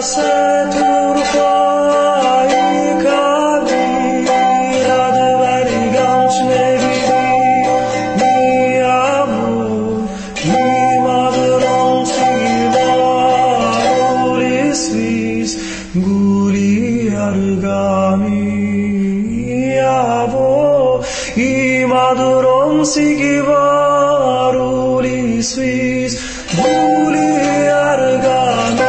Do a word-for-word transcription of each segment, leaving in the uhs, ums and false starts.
setur pai kabir ad vergangne vidi mi amor mi madron sivaris vis guli argami avo I madron sivaris vis guli argami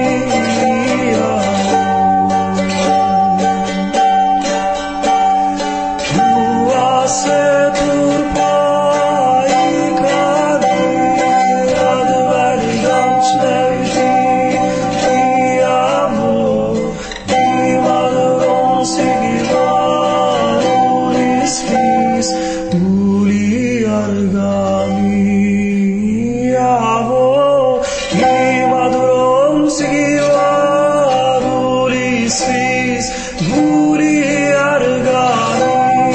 setur pai kabir ad vergangne vidi mi amor mi madron sivaris vis guli argami avo mi madron sivaris vis guli argami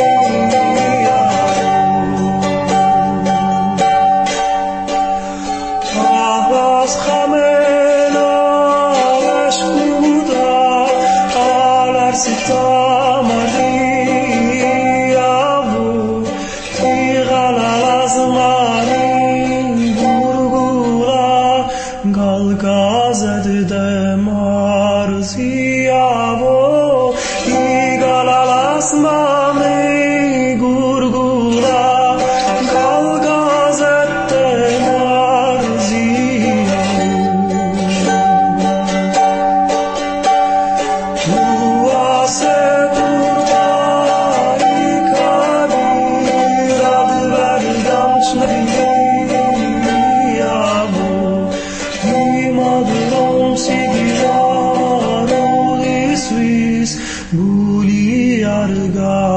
Avas khamena vashkuda alarsita mariavu igalalas mari gurgula galgazed de marziavo igalalas mari gurgula galgazed de setur pai kabir ad vergangne vidi amor mi madron sivaris vis guli argami